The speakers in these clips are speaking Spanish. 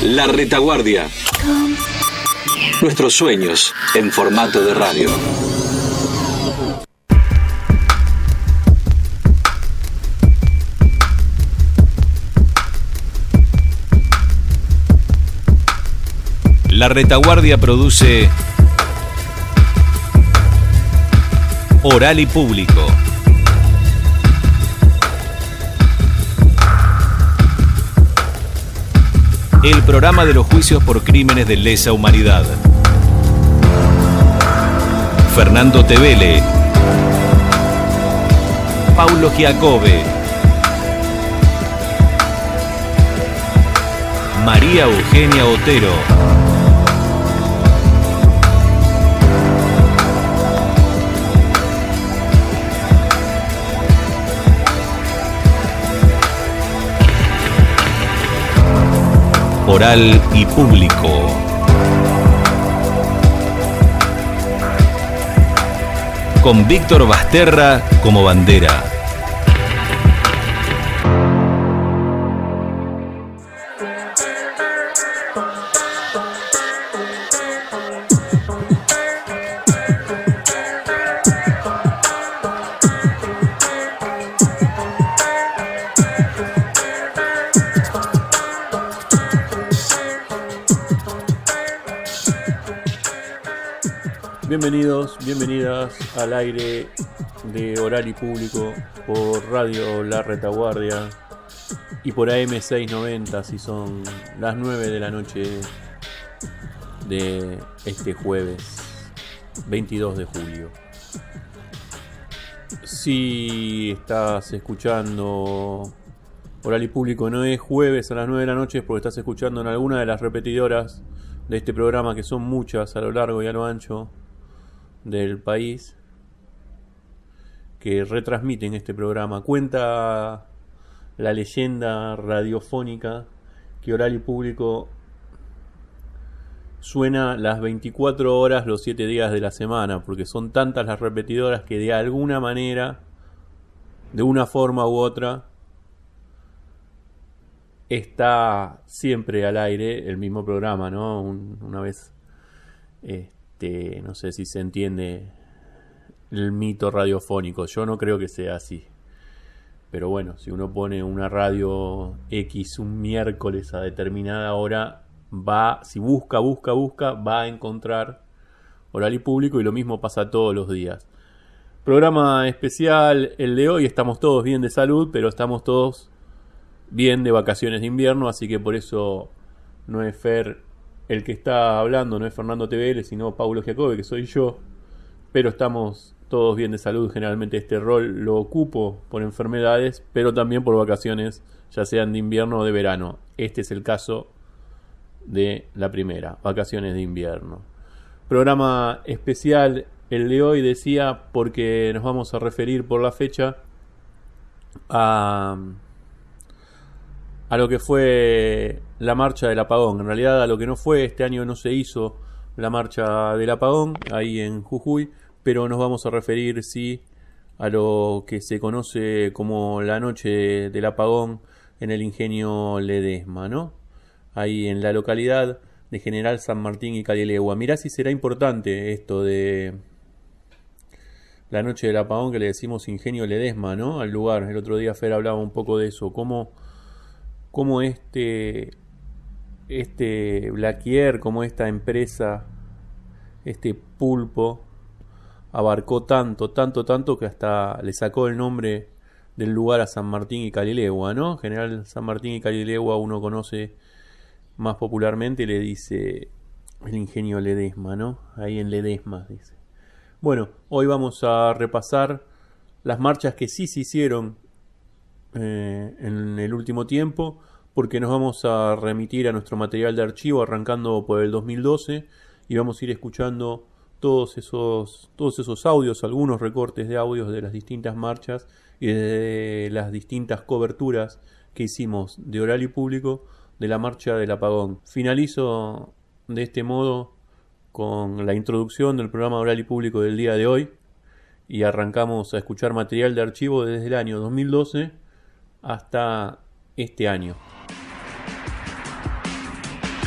La Retaguardia. Nuestros sueños en formato de radio. La Retaguardia produce Oral y Público. El programa de los juicios por crímenes de lesa humanidad. Fernando Tevele, Paulo Giacobbe, María Eugenia Otero. Oral y Público. Con Víctor Basterra como bandera. Bienvenidas al aire de Oral y Público por Radio La Retaguardia y por AM690 si son las 9 de la noche de este jueves 22 de julio. Si estás escuchando Oral y Público no es jueves a las 9 de la noche, es porque estás escuchando en alguna de las repetidoras de este programa, que son muchas a lo largo y a lo ancho del país, que retransmiten este programa. Cuenta la leyenda radiofónica que Oral y Público suena las 24 horas los 7 días de la semana, porque son tantas las repetidoras que de alguna manera, de una forma u otra, está siempre al aire el mismo programa, ¿no? Una vez no sé si se entiende el mito radiofónico. Yo no creo que sea así. Pero bueno, si uno pone una radio X un miércoles a determinada hora, si busca, va a encontrar Oral y Público, y lo mismo pasa todos los días. Programa especial el de hoy. Estamos todos bien de salud, pero estamos todos bien de vacaciones de invierno, así que por eso no es Fer el que está hablando, no es Fernando Tevele, sino Paulo Giacobbe, que soy yo, pero estamos todos bien de salud. Generalmente este rol lo ocupo por enfermedades, pero también por vacaciones, ya sean de invierno o de verano. Este es el caso de la primera, vacaciones de invierno. Programa especial el de hoy, decía, porque nos vamos a referir por la fecha a lo que fue la marcha del apagón. En realidad a lo que no fue. Este año no se hizo la marcha del apagón ahí en Jujuy, pero nos vamos a referir sí a lo que se conoce como la noche del apagón en el ingenio Ledesma, ¿no? Ahí en la localidad de General San Martín y Calilegua. Mirá si será importante esto de la noche del apagón, que le decimos ingenio Ledesma, ¿no? Al lugar. El otro día Fer hablaba un poco de eso, cómo este Blaquier, como esta empresa, este pulpo, abarcó tanto que hasta le sacó el nombre del lugar a San Martín y Calilegua, ¿no? General San Martín y Calilegua uno conoce más popularmente y le dice el ingenio Ledesma, ¿no? Ahí en Ledesma, dice. Bueno, hoy vamos a repasar las marchas que sí se hicieron en el último tiempo, porque nos vamos a remitir a nuestro material de archivo arrancando por el 2012 y vamos a ir escuchando todos esos audios, algunos recortes de audios de las distintas marchas y de las distintas coberturas que hicimos de Oral y Público de la marcha del apagón. Finalizo de este modo con la introducción del programa Oral y Público del día de hoy y arrancamos a escuchar material de archivo desde el año 2012 hasta este año.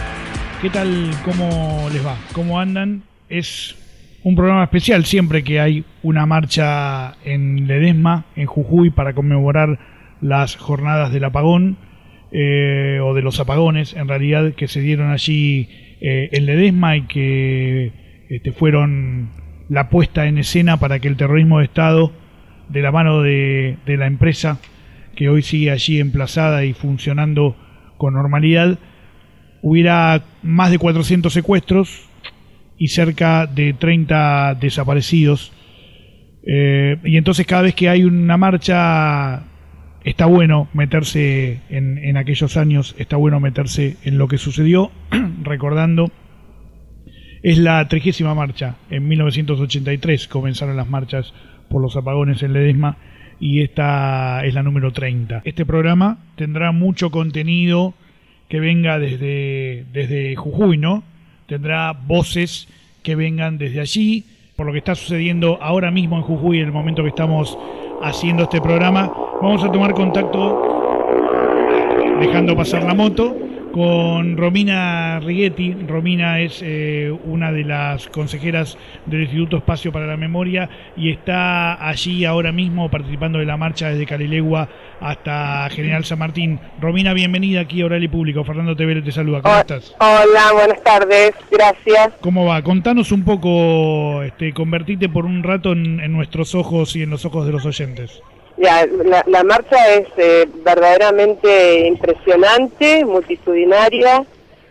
¿Qué tal? ¿Cómo les va? ¿Cómo andan? Es un programa especial siempre que hay una marcha en Ledesma, en Jujuy, para conmemorar las jornadas del apagón, o de los apagones, en realidad, que se dieron allí en Ledesma y que fueron la puesta en escena para que el terrorismo de Estado, de la mano de la empresa que hoy sigue allí emplazada y funcionando con normalidad, hubiera más de 400 secuestros y cerca de 30 desaparecidos. Y entonces cada vez que hay una marcha está bueno meterse en aquellos años, está bueno meterse en lo que sucedió, recordando. Es la 30ª marcha. En 1983 comenzaron las marchas por los apagones en Ledesma y esta es la número 30. Este programa tendrá mucho contenido que venga desde Jujuy, ¿no? Tendrá voces que vengan desde allí, por lo que está sucediendo ahora mismo en Jujuy, en el momento que estamos haciendo este programa. Vamos a tomar contacto, dejando pasar la moto, con Romina Righetti. Romina es una de las consejeras del Instituto Espacio para la Memoria y está allí ahora mismo participando de la marcha desde Calilegua hasta General San Martín. Romina, bienvenida aquí a Oral y Público. Fernando Tevere te saluda. ¿Cómo estás? Hola, buenas tardes. Gracias. ¿Cómo va? Contanos un poco, convertite por un rato en nuestros ojos y en los ojos de los oyentes. Ya, la marcha es verdaderamente impresionante, multitudinaria,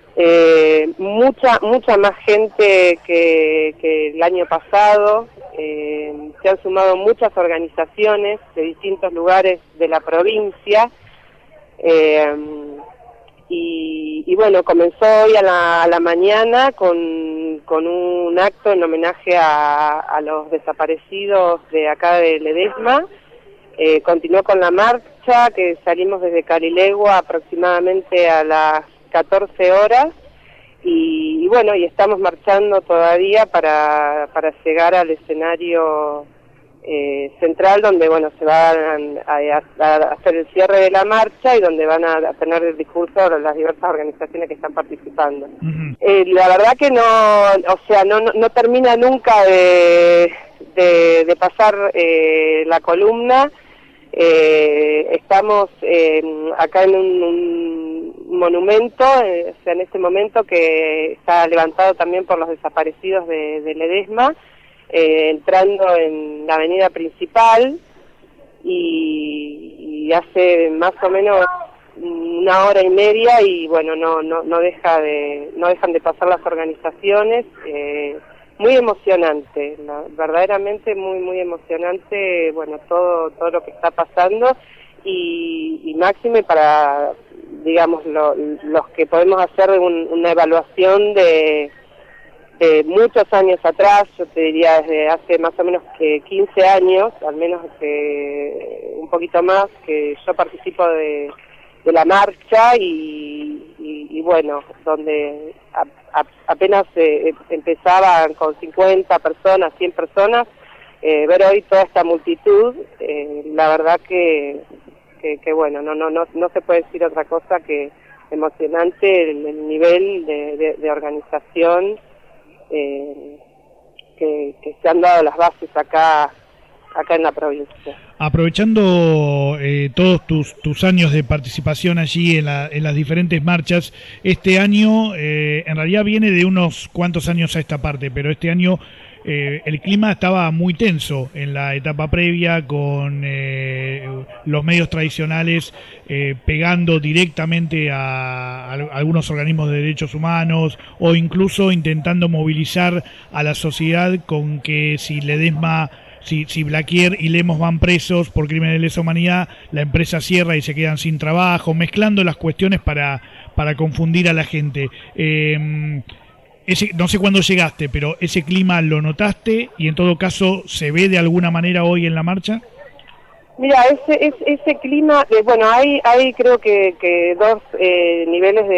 mucha más gente que el año pasado. Se han sumado muchas organizaciones de distintos lugares de la provincia, y bueno, comenzó hoy a la mañana con un acto en homenaje a los desaparecidos de acá de Ledesma. Continuó con la marcha, que salimos desde Calilegua aproximadamente a las 14 horas, y bueno, y estamos marchando todavía para llegar al escenario central, donde bueno, se van a hacer el cierre de la marcha y donde van a tener el discurso de las diversas organizaciones que están participando. Uh-huh. La verdad que no termina nunca de pasar la columna. Estamos acá en un monumento, en este momento que está levantado también por los desaparecidos de Ledesma, entrando en la avenida principal, y hace más o menos una hora y media, y bueno, no dejan de pasar las organizaciones. Muy emocionante, verdaderamente muy emocionante, bueno, todo lo que está pasando, y máxime para, digamos, los que podemos hacer una evaluación de muchos años atrás. Yo te diría desde hace más o menos que 15 años, al menos un poquito más, que yo participo de la marcha, y bueno, donde apenas empezaban con 50 personas, 100 personas, ver hoy toda esta multitud, la verdad que bueno, no se puede decir otra cosa que emocionante el nivel de organización que se han dado las bases acá en la provincia. Aprovechando todos tus años de participación allí en las diferentes marchas, este año en realidad viene de unos cuantos años a esta parte, pero este año el clima estaba muy tenso en la etapa previa, con los medios tradicionales pegando directamente a algunos organismos de derechos humanos, o incluso intentando movilizar a la sociedad con que si Ledesma, si Blaquier y Lemos van presos por crímenes de lesa humanidad, la empresa cierra y se quedan sin trabajo, mezclando las cuestiones para confundir a la gente. No sé cuándo llegaste, pero ¿ese clima lo notaste y en todo caso se ve de alguna manera hoy en la marcha? Mira, ese clima, bueno, hay creo que dos niveles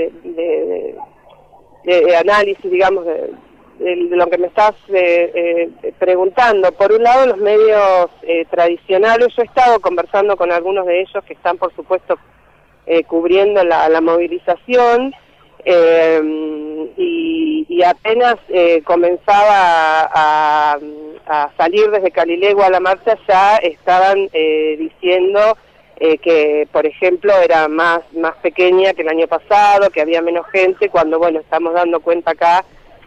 de análisis, digamos, de lo que me estás preguntando. Por un lado, los medios tradicionales. Yo he estado conversando con algunos de ellos que están, por supuesto, cubriendo la movilización. y apenas comenzaba a salir desde Calilegua a la marcha, ya estaban diciendo que, por ejemplo, era más pequeña que el año pasado, que había menos gente, cuando, bueno, estamos dando cuenta acá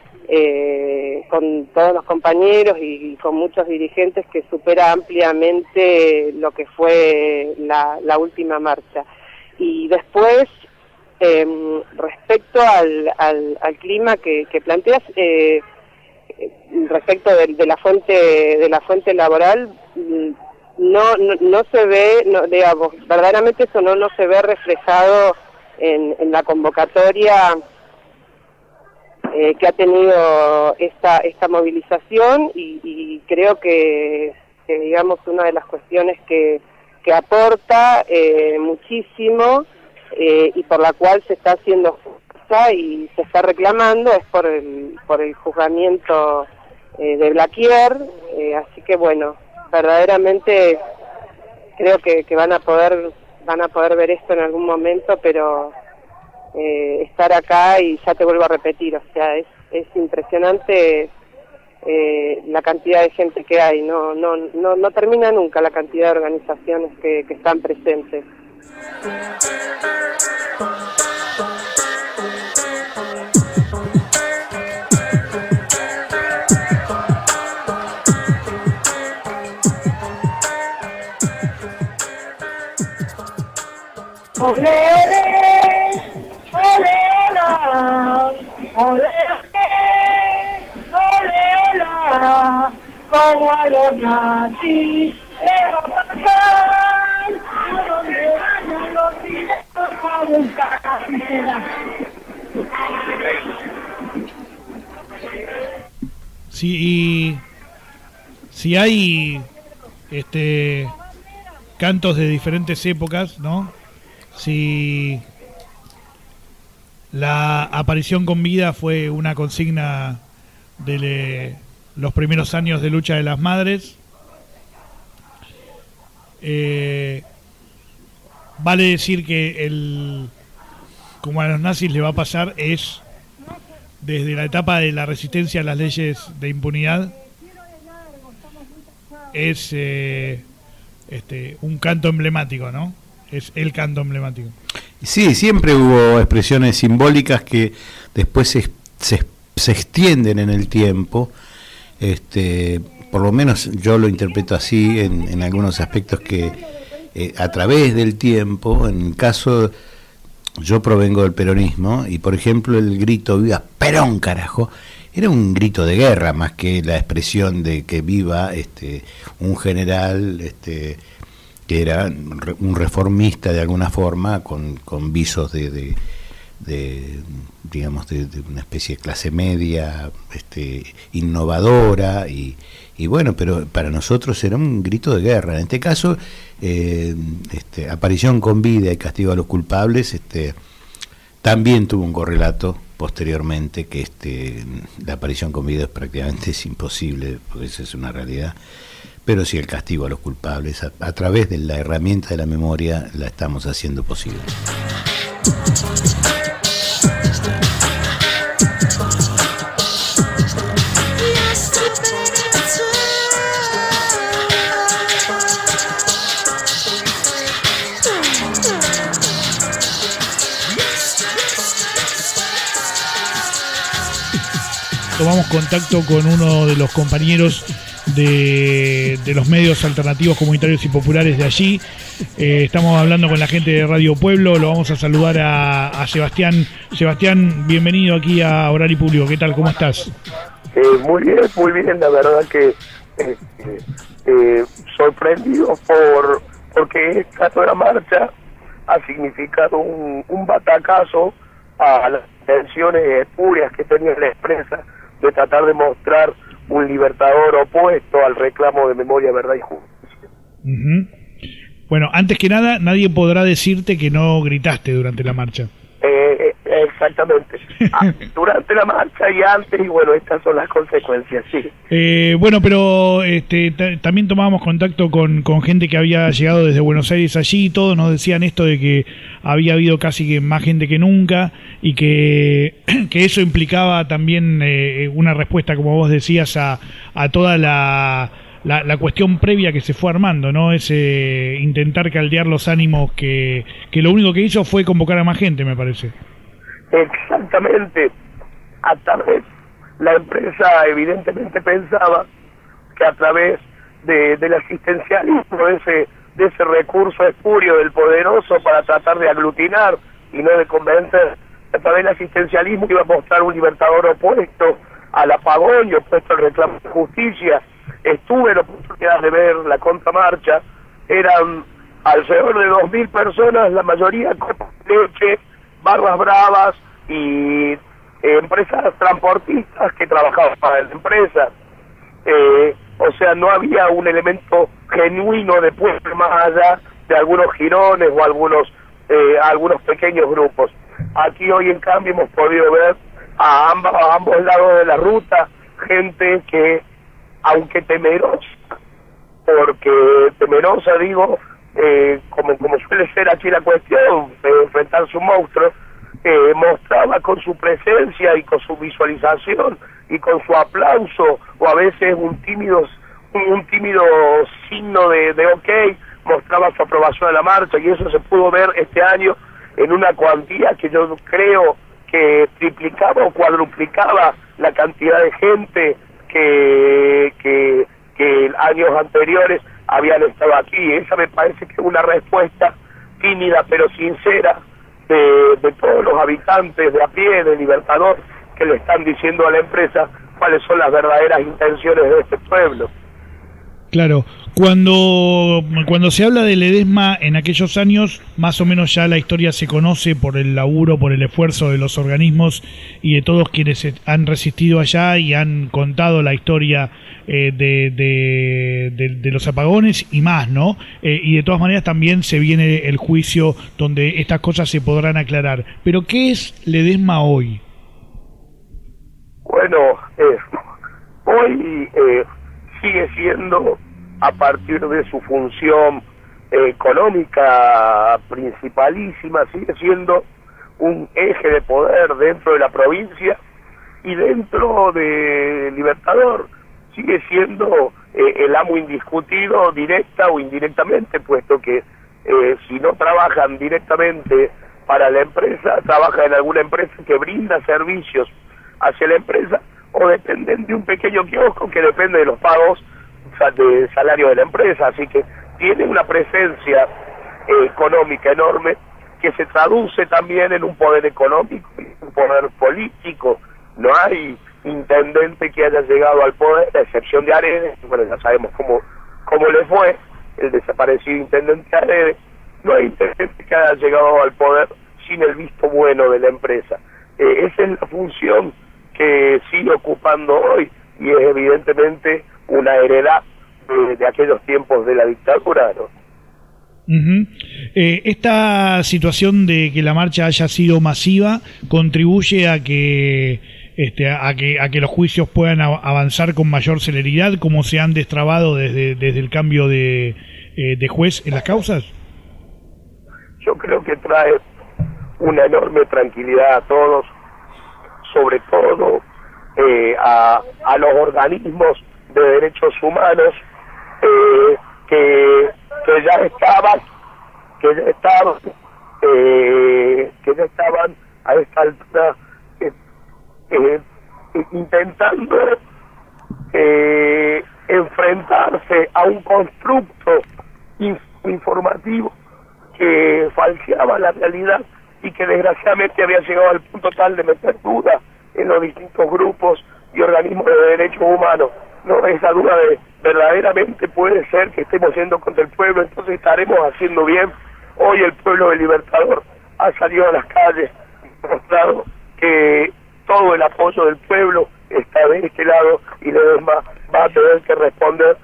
con todos los compañeros y con muchos dirigentes que supera ampliamente lo que fue la última marcha. Y después, respecto al clima que planteas, respecto de la fuente laboral, no se ve, digamos, verdaderamente eso no se ve reflejado en la convocatoria que ha tenido esta movilización, y creo que digamos una de las cuestiones que aporta muchísimo y por la cual se está haciendo fuerza y se está reclamando es por el juzgamiento de Blaquier, así que bueno, verdaderamente creo que van a poder ver esto en algún momento, pero estar acá, y ya te vuelvo a repetir, o sea, es impresionante la cantidad de gente que hay, no termina nunca la cantidad de organizaciones que están presentes. Ole, ole, ole, ole, como a los nazis le va a pasar, a donde vayan los directos a buscar carrera. Sí, si hay cantos de diferentes épocas, ¿no? Si la aparición con vida fue una consigna de los primeros años de lucha de las madres, vale decir que como a los nazis le va a pasar, es desde la etapa de la resistencia a las leyes de impunidad, es un canto emblemático, ¿no? Es el canto emblemático. Sí, siempre hubo expresiones simbólicas que después se extienden en el tiempo. Por lo menos yo lo interpreto así en algunos aspectos, que a través del tiempo, en el caso, yo provengo del peronismo, y por ejemplo el grito "viva Perón, carajo", era un grito de guerra más que la expresión de que viva un general que era un reformista de alguna forma, con visos de digamos de una especie de clase media innovadora, y bueno, pero para nosotros era un grito de guerra. En este caso, aparición con vida y castigo a los culpables, también tuvo un correlato posteriormente, que la aparición con vida prácticamente es imposible, porque esa es una realidad. Pero sí, el castigo a los culpables, a través de la herramienta de la memoria, la estamos haciendo posible. Tomamos contacto con uno de los compañeros de los medios alternativos, comunitarios y populares de allí. Estamos hablando con la gente de Radio Pueblo. Lo vamos a saludar a Sebastián. Sebastián, bienvenido aquí a Horario Público. ¿Qué tal? ¿Cómo estás? Muy bien, la verdad que sorprendido porque esta nueva marcha ha significado un batacazo a las intenciones espurias que tenía la empresa de tratar de mostrar un libertador opuesto al reclamo de memoria, verdad y justicia. Uh-huh. Bueno, antes que nada, nadie podrá decirte que no gritaste durante la marcha. Exactamente. Durante la marcha y antes, y bueno, estas son las consecuencias, sí. Bueno, pero también tomábamos contacto con gente que había llegado desde Buenos Aires allí, y todos nos decían esto de que había habido casi que más gente que nunca, y que eso implicaba también una respuesta, como vos decías, a toda la cuestión previa que se fue armando, ¿no? Ese intentar caldear los ánimos que lo único que hizo fue convocar a más gente, me parece. Exactamente. A través, la empresa evidentemente pensaba que a través del asistencialismo, de ese recurso espurio del poderoso para tratar de aglutinar y no de convencer, a través del asistencialismo iba a mostrar un libertador opuesto al apagón y opuesto al reclamo de justicia. Estuve en la oportunidad de ver la contramarcha, eran alrededor de 2.000 personas, la mayoría copas de leche, barras bravas y empresas transportistas que trabajaban para la empresa. O sea, no había un elemento genuino de pueblo más allá de algunos jirones o algunos pequeños grupos. Aquí hoy en cambio hemos podido ver a ambos lados de la ruta gente que, aunque temerosa, porque temerosa digo, como suele ser aquí la cuestión de enfrentarse a un monstruo, mostraba con su presencia y con su visualización y con su aplauso, o a veces un tímido signo de ok, mostraba su aprobación a la marcha, y eso se pudo ver este año en una cuantía que yo creo que triplicaba o cuadruplicaba la cantidad de gente que años anteriores habían estado aquí. Esa me parece que es una respuesta tímida pero sincera de todos los habitantes de a pie, de Libertador, que le están diciendo a la empresa cuáles son las verdaderas intenciones de este pueblo. Claro, cuando se habla de Ledesma en aquellos años, más o menos ya la historia se conoce por el laburo, por el esfuerzo de los organismos y de todos quienes han resistido allá y han contado la historia de los apagones y más, ¿no? Y de todas maneras también se viene el juicio donde estas cosas se podrán aclarar. Pero ¿qué es Ledesma hoy? Bueno, hoy sigue siendo, a partir de su función económica principalísima, sigue siendo un eje de poder dentro de la provincia y dentro de Libertador. Sigue siendo el amo indiscutido, directa o indirectamente, puesto que si no trabajan directamente para la empresa, trabajan en alguna empresa que brinda servicios hacia la empresa, o dependen de un pequeño kiosco que depende de los pagos de salario de la empresa. Así que tiene una presencia económica enorme que se traduce también en un poder económico y un poder político. No hay intendente que haya llegado al poder, a excepción de Aredes. Bueno, ya sabemos cómo le fue el desaparecido intendente Aredes. No hay intendente que haya llegado al poder sin el visto bueno de la empresa. Esa es la función que sigue ocupando hoy, y es evidentemente una heredad de aquellos tiempos de la dictadura, ¿no? Esta situación de que la marcha haya sido masiva contribuye a que los juicios puedan avanzar con mayor celeridad, como se han destrabado desde el cambio de juez en las causas. Yo creo que trae una enorme tranquilidad a todos, sobre todo a los organismos de derechos humanos que ya estaban a esta altura intentando enfrentarse a un constructo informativo que falseaba la realidad y que desgraciadamente había llegado al punto tal de meter dudas en los distintos grupos y organismos de derechos humanos. No, esa duda de verdaderamente puede ser que estemos yendo contra el pueblo, entonces estaremos haciendo bien. Hoy el pueblo de Libertador ha salido a las calles y mostrado que todo el apoyo del pueblo está de este lado, y Ledesma va a tener que responder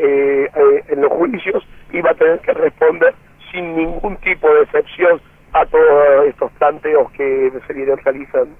en los juicios, y va a tener que responder sin ningún tipo de excepción a todos estos planteos que se vienen realizando.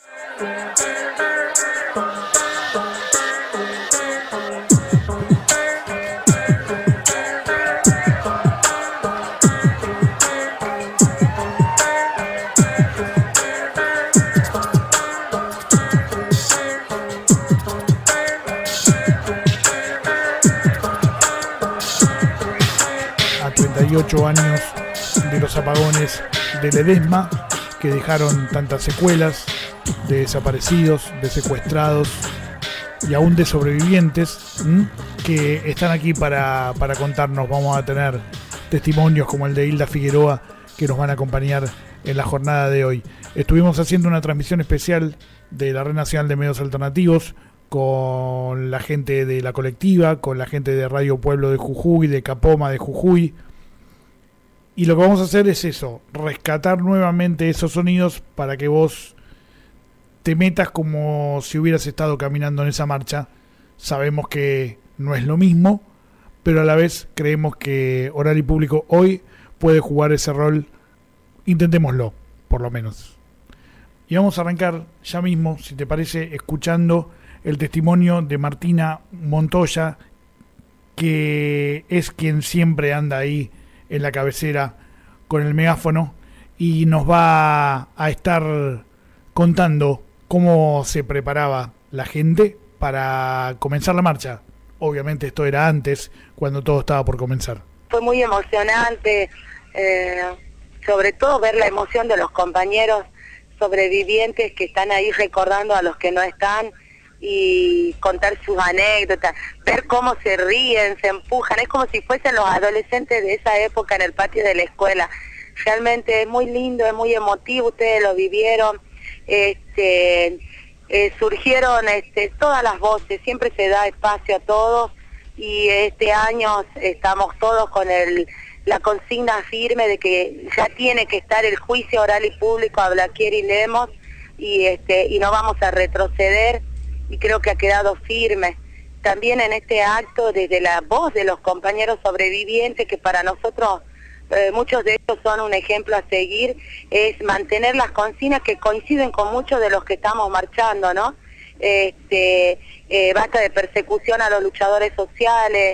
A 38 años de los apagones de Ledesma, que dejaron tantas secuelas de desaparecidos, de secuestrados y aún de sobrevivientes, que están aquí para contarnos. Vamos a tener testimonios como el de Hilda Figueroa, que nos van a acompañar en la jornada de hoy. Estuvimos haciendo una transmisión especial de la Red Nacional de Medios Alternativos con la gente de la colectiva, con la gente de Radio Pueblo de Jujuy, de Capoma de Jujuy. Y lo que vamos a hacer es eso, rescatar nuevamente esos sonidos para que vos te metas como si hubieras estado caminando en esa marcha. Sabemos que no es lo mismo, pero a la vez creemos que Oral y Público hoy puede jugar ese rol. Intentémoslo, por lo menos. Y vamos a arrancar ya mismo, si te parece, escuchando el testimonio de Martina Montoya, que es quien siempre anda ahí en la cabecera con el megáfono y nos va a estar contando cómo se preparaba la gente para comenzar la marcha. Obviamente esto era antes, cuando todo estaba por comenzar. Fue muy emocionante, sobre todo ver la emoción de los compañeros sobrevivientes que están ahí recordando a los que no están y contar sus anécdotas, ver cómo se ríen, se empujan, es como si fuesen los adolescentes de esa época en el patio de la escuela. Realmente es muy lindo, es muy emotivo, ustedes lo vivieron, surgieron todas las voces, siempre se da espacio a todos y este año estamos todos con la consigna firme de que ya tiene que estar el juicio oral y público a Blaquier y Lemos y no vamos a retroceder. Y creo que ha quedado firme. También en este acto, desde la voz de los compañeros sobrevivientes, que para nosotros muchos de ellos son un ejemplo a seguir, es mantener las consignas que coinciden con muchos de los que estamos marchando, ¿no? Basta de persecución a los luchadores sociales,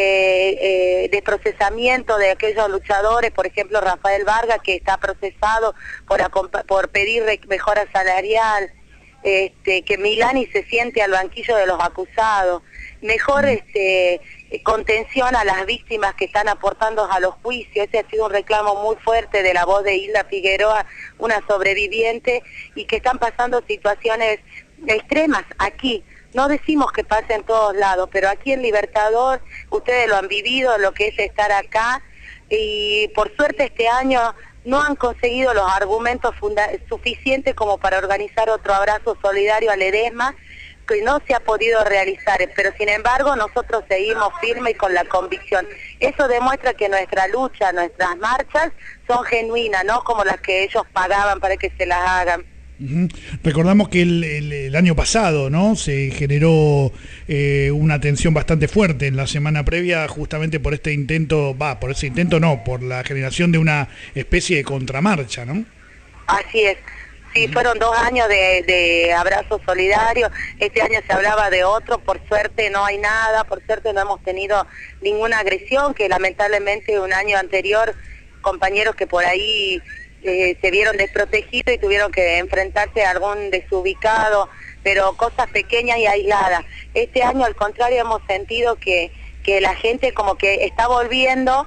de procesamiento de aquellos luchadores, por ejemplo Rafael Vargas, que está procesado por pedir mejora salarial, que Milani se siente al banquillo de los acusados, mejor contención a las víctimas que están aportando a los juicios. Ese ha sido un reclamo muy fuerte de la voz de Hilda Figueroa, una sobreviviente, y que están pasando situaciones extremas aquí. No decimos que pase en todos lados, pero aquí en Libertador ustedes lo han vivido, lo que es estar acá, y por suerte este año no han conseguido los argumentos suficientes como para organizar otro abrazo solidario a Ledesma, que no se ha podido realizar, pero sin embargo nosotros seguimos firmes y con la convicción. Eso demuestra que nuestra lucha, nuestras marchas son genuinas, no como las que ellos pagaban para que se las hagan. Recordamos que el año pasado, ¿no?, se generó una tensión bastante fuerte en la semana previa, justamente por este intento, por la generación de una especie de contramarcha, ¿no? Así es. Sí, fueron 2 años de abrazo solidario. Este año se hablaba de otro, por suerte no hay nada, por suerte no hemos tenido ninguna agresión, que lamentablemente un año anterior compañeros que por ahí se vieron desprotegidos y tuvieron que enfrentarse a algún desubicado, pero cosas pequeñas y aisladas. Este año al contrario hemos sentido que la gente como que está volviendo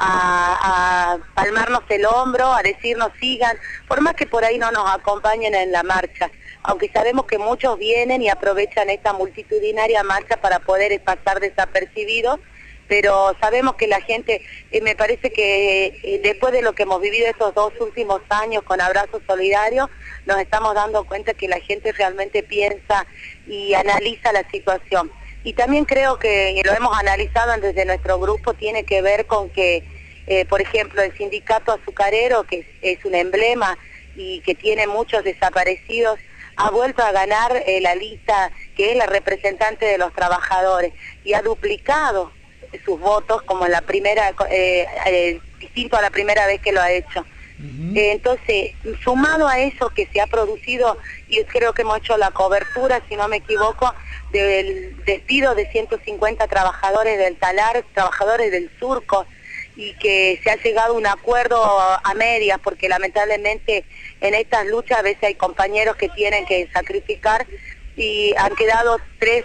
a palmarnos el hombro, a decirnos sigan, por más que por ahí no nos acompañen en la marcha, aunque sabemos que muchos vienen y aprovechan esta multitudinaria marcha para poder pasar desapercibidos, pero sabemos que la gente, me parece que después de lo que hemos vivido estos 2 últimos años con Abrazo Solidario, nos estamos dando cuenta que la gente realmente piensa y analiza la situación. Y también creo que lo hemos analizado desde nuestro grupo, tiene que ver con que, por ejemplo, el sindicato azucarero, que es un emblema y que tiene muchos desaparecidos, ha vuelto a ganar la lista, que es la representante de los trabajadores, y ha duplicado sus votos como en la primera, distinto a la primera vez que lo ha hecho. Entonces, sumado a eso que se ha producido, y creo que hemos hecho la cobertura, si no me equivoco, del despido de 150 trabajadores del talar, trabajadores del surco, y que se ha llegado a un acuerdo a medias, porque lamentablemente en estas luchas a veces hay compañeros que tienen que sacrificar, y han quedado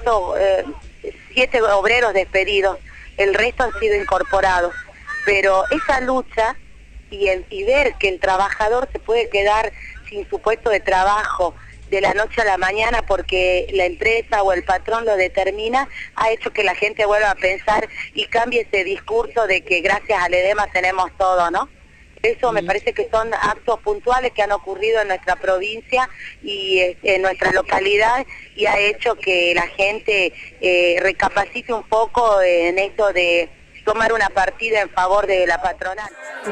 7 obreros despedidos, el resto han sido incorporados. Pero esa lucha y ver que el trabajador se puede quedar sin su puesto de trabajo de la noche a la mañana porque la empresa o el patrón lo determina, ha hecho que la gente vuelva a pensar y cambie ese discurso de que gracias al EDEMA tenemos todo, ¿no? Eso me parece que son actos puntuales que han ocurrido en nuestra provincia y en nuestra localidad, y ha hecho que la gente recapacite un poco en esto de tomar una partida en favor de la patronal.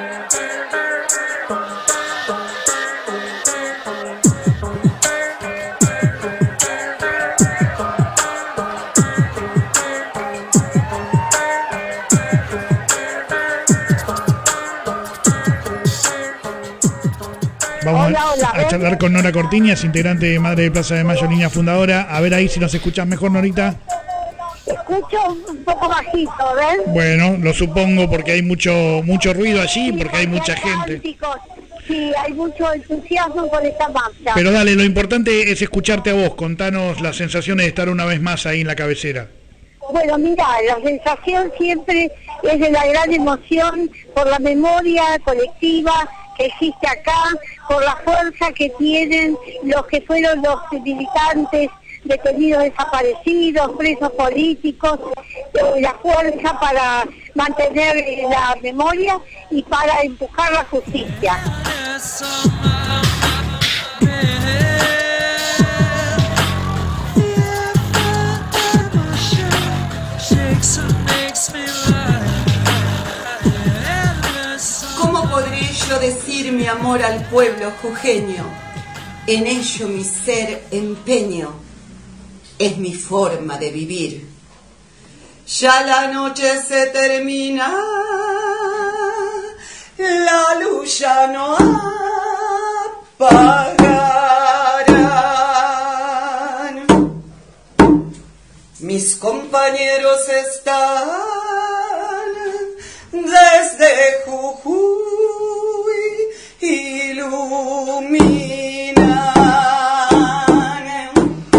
Vamos a charlar con Nora Cortiñas, integrante de Madre de Plaza de Mayo, niña fundadora. A ver ahí si nos escuchas mejor, Norita. Escucho un poco bajito, ¿ves? Bueno, lo supongo porque hay mucho ruido allí, porque hay mucha gente. Sí, hay mucho entusiasmo por esta marcha. Pero dale, lo importante es escucharte a vos. Contanos las sensaciones de estar una vez más ahí en la cabecera. Bueno, mira, la sensación siempre es de la gran emoción por la memoria colectiva que existe acá, por la fuerza que tienen los que fueron los militantes detenidos, desaparecidos, presos políticos, la fuerza para mantener la memoria y para empujar la justicia. ¿Cómo podré yo decir mi amor al pueblo jujeño? En ello mi ser empeño, es mi forma de vivir. Ya la noche se termina, la luz ya no apagarán. Mis compañeros están desde Jujuy iluminan.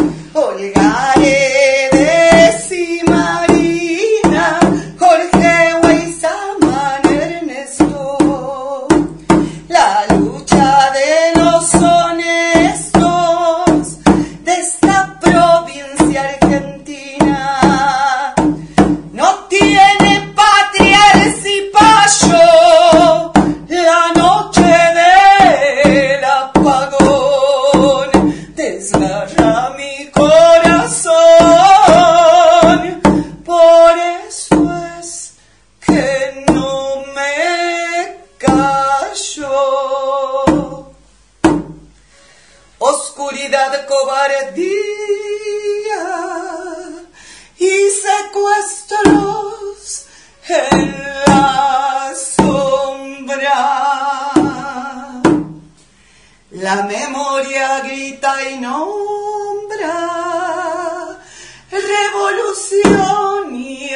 Olgaredes y Marina, Jorge Huayzaman, Ernesto. La lucha de los honestos de esta provincia argentina no tiene patria el cipayo. La noche del apagón desgarra mi corazón. Por eso es que no me callo. Oscuridad, cobardía y secuestros en la sombra. La memoria grita y nombra revolución y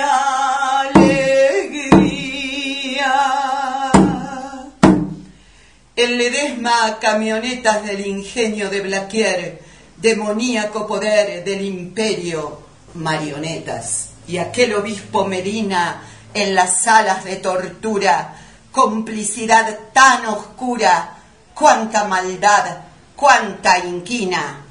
alegría. El Ledesma, camionetas del ingenio de Blaquier, demoníaco poder del imperio, marionetas. Y aquel obispo Medina en las salas de tortura, complicidad tan oscura, cuánta maldad, cuánta inquina.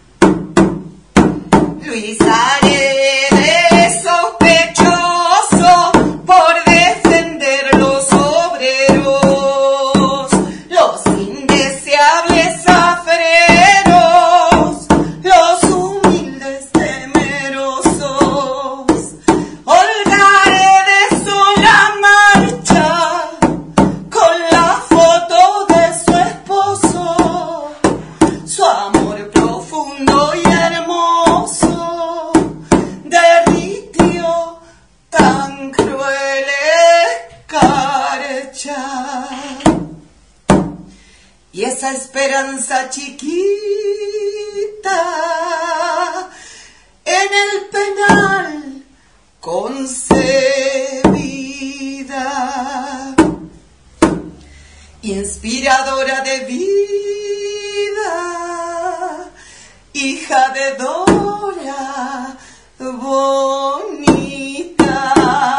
Luis Aredes, sospechoso por defender los obreros, los indeseables afreros, los humildes temerosos. Olgaredes la marcha con la foto de su esposo, su amor profundo y hermoso de esperanza chiquita en el penal concebida, inspiradora de vida, hija de Dora bonita,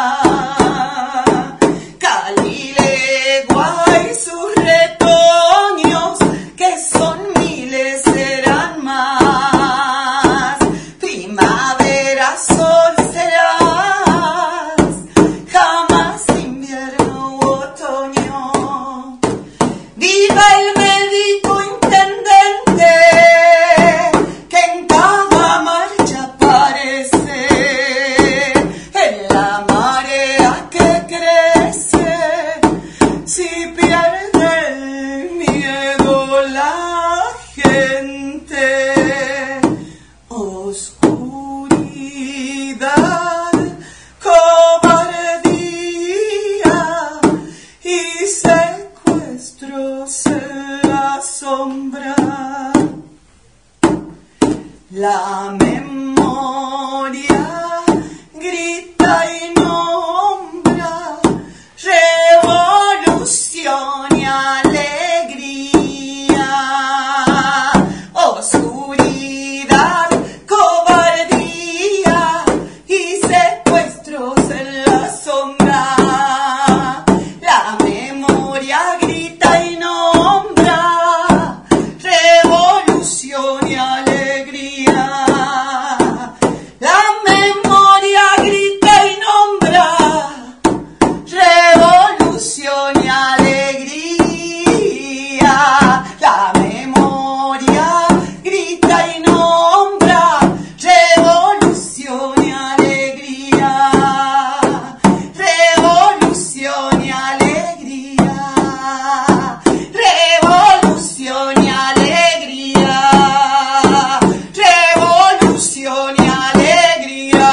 Calilegua y sus retoños, que son miles, serán más. Primavera, sol serás, jamás invierno u otoño. Viva el médico intendente, que en cada marcha aparece, en la marea que crece, si pierde el miedo la gente. Oscuridad, cobardía y secuestros en la sombra. La memoria grita y nombra revolución y alegría. Oscuridad, cobardía y secuestros en la sombra. La memoria grita y nombra revolución y alegría. La memoria grita y nombra revolución y alegría. La memoria grita y nombra revolución y alegría. Revolución y alegría. Revolución y alegría. Revolución y alegría.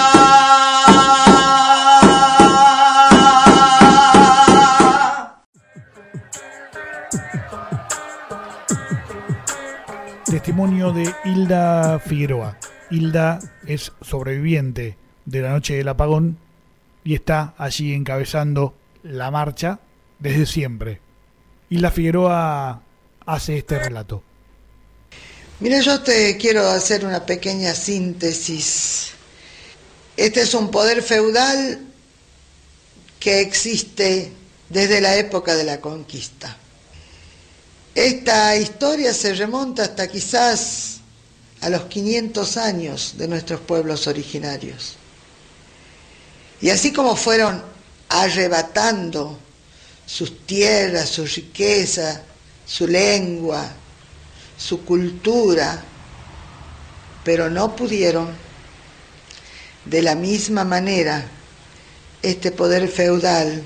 Testimonio de Hilda Figueroa. Hilda es sobreviviente de la noche del apagón y está allí encabezando la marcha desde siempre. Hilda Figueroa hace este relato. Mira, yo te quiero hacer una pequeña síntesis. Este es un poder feudal que existe desde la época de la conquista. Esta historia se remonta hasta quizás a los 500 años de nuestros pueblos originarios. Y así como fueron arrebatando sus tierras, su riqueza, su lengua, su cultura, pero no pudieron, de la misma manera, este poder feudal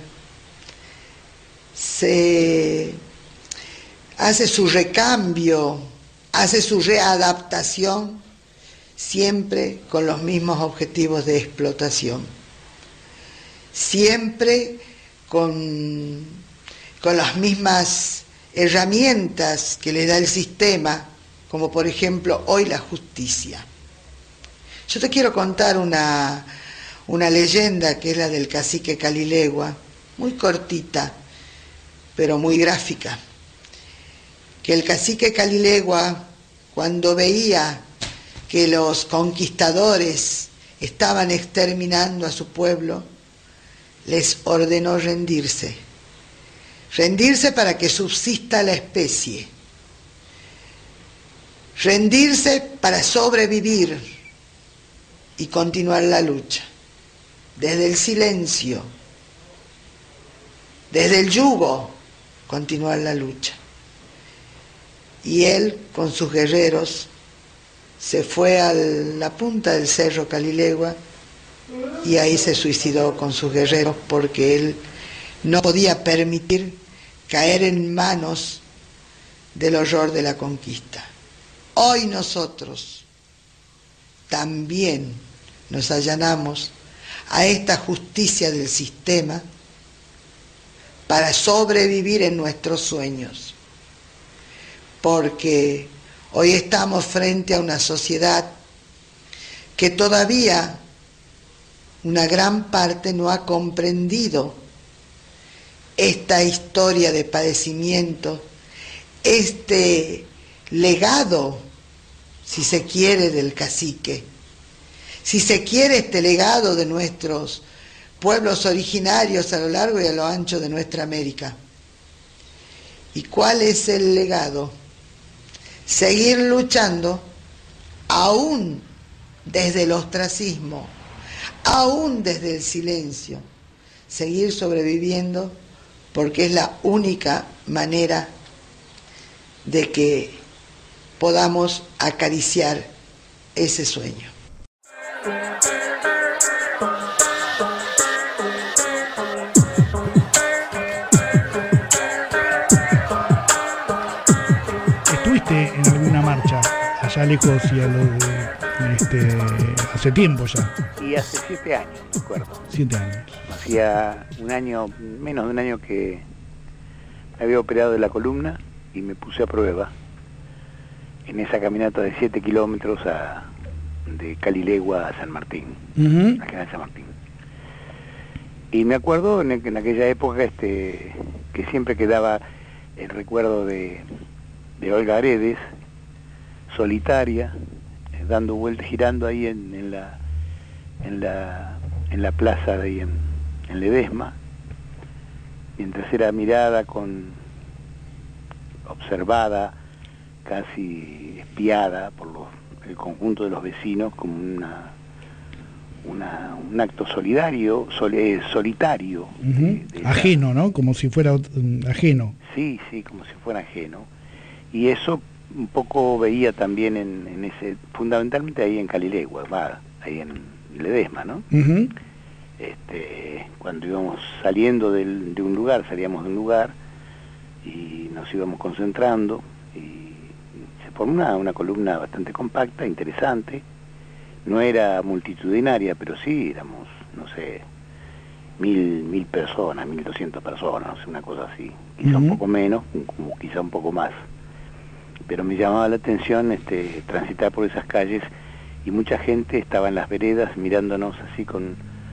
se hace su recambio, hace su readaptación, siempre con los mismos objetivos de explotación, siempre con las mismas herramientas que le da el sistema, como por ejemplo hoy la justicia. Yo te quiero contar una leyenda que es la del cacique Calilegua, muy cortita, pero muy gráfica. Que el cacique Calilegua, cuando veía que los conquistadores estaban exterminando a su pueblo, les ordenó rendirse. Rendirse para que subsista la especie. Rendirse para sobrevivir y continuar la lucha. Desde el silencio, desde el yugo, continuar la lucha. Y él, con sus guerreros, se fue a la punta del cerro Calilegua y ahí se suicidó con sus guerreros porque él no podía permitir caer en manos del horror de la conquista. Hoy nosotros también nos allanamos a esta justicia del sistema para sobrevivir en nuestros sueños. porque hoy estamos frente a una sociedad que todavía una gran parte no ha comprendido esta historia de padecimiento, este legado, si se quiere, del cacique, si se quiere, este legado de nuestros pueblos originarios a lo largo y a lo ancho de nuestra América. ¿Y cuál es el legado? Seguir luchando, aún desde el ostracismo, aún desde el silencio, seguir sobreviviendo, porque es la única manera de que podamos acariciar ese sueño. ¿Estuviste en alguna marcha allá lejos y hace tiempo ya? Y hace 7 años, me acuerdo. 7 años. Hacía un año, menos de un año que me había operado de la columna y me puse a prueba en esa caminata de 7 kilómetros de Calilegua a San Martín, acá en San Martín. Y me acuerdo en aquella época que siempre quedaba el recuerdo de Olga Aredes, solitaria, dando vueltas, girando ahí en la plaza de ahí en Ledesma, mientras era mirada observada, casi espiada por el conjunto de los vecinos como un acto solitario, ajeno, ¿no? Como si fuera ajeno. Sí, como si fuera ajeno. Y eso un poco veía también en ese, fundamentalmente ahí en Calilegua, ahí en Ledesma, ¿no? Cuando íbamos saliendo salíamos de un lugar y nos íbamos concentrando y se formó una columna bastante compacta, interesante. No era multitudinaria, pero sí éramos, no sé, 1.000 personas, 1.200 personas, una cosa así, quizá un poco menos, como quizá un poco más. Pero me llamaba la atención transitar por esas calles y mucha gente estaba en las veredas mirándonos así como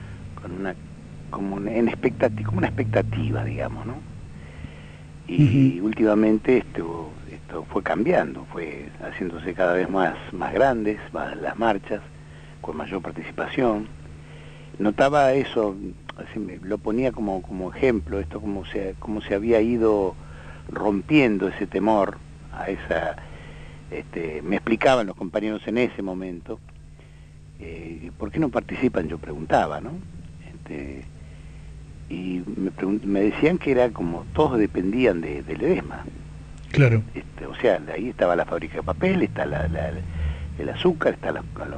una expectativa, digamos, ¿no? Y últimamente esto fue cambiando, fue haciéndose cada vez más grandes, las marchas, con mayor participación. Notaba eso, lo ponía como ejemplo, esto como se había ido rompiendo ese temor a esa, me explicaban los compañeros en ese momento, ¿por qué no participan? Yo preguntaba, ¿no? Y me decían que era como todos dependían de Ledesma. Claro. O sea, ahí estaba la fábrica de papel, está el azúcar, está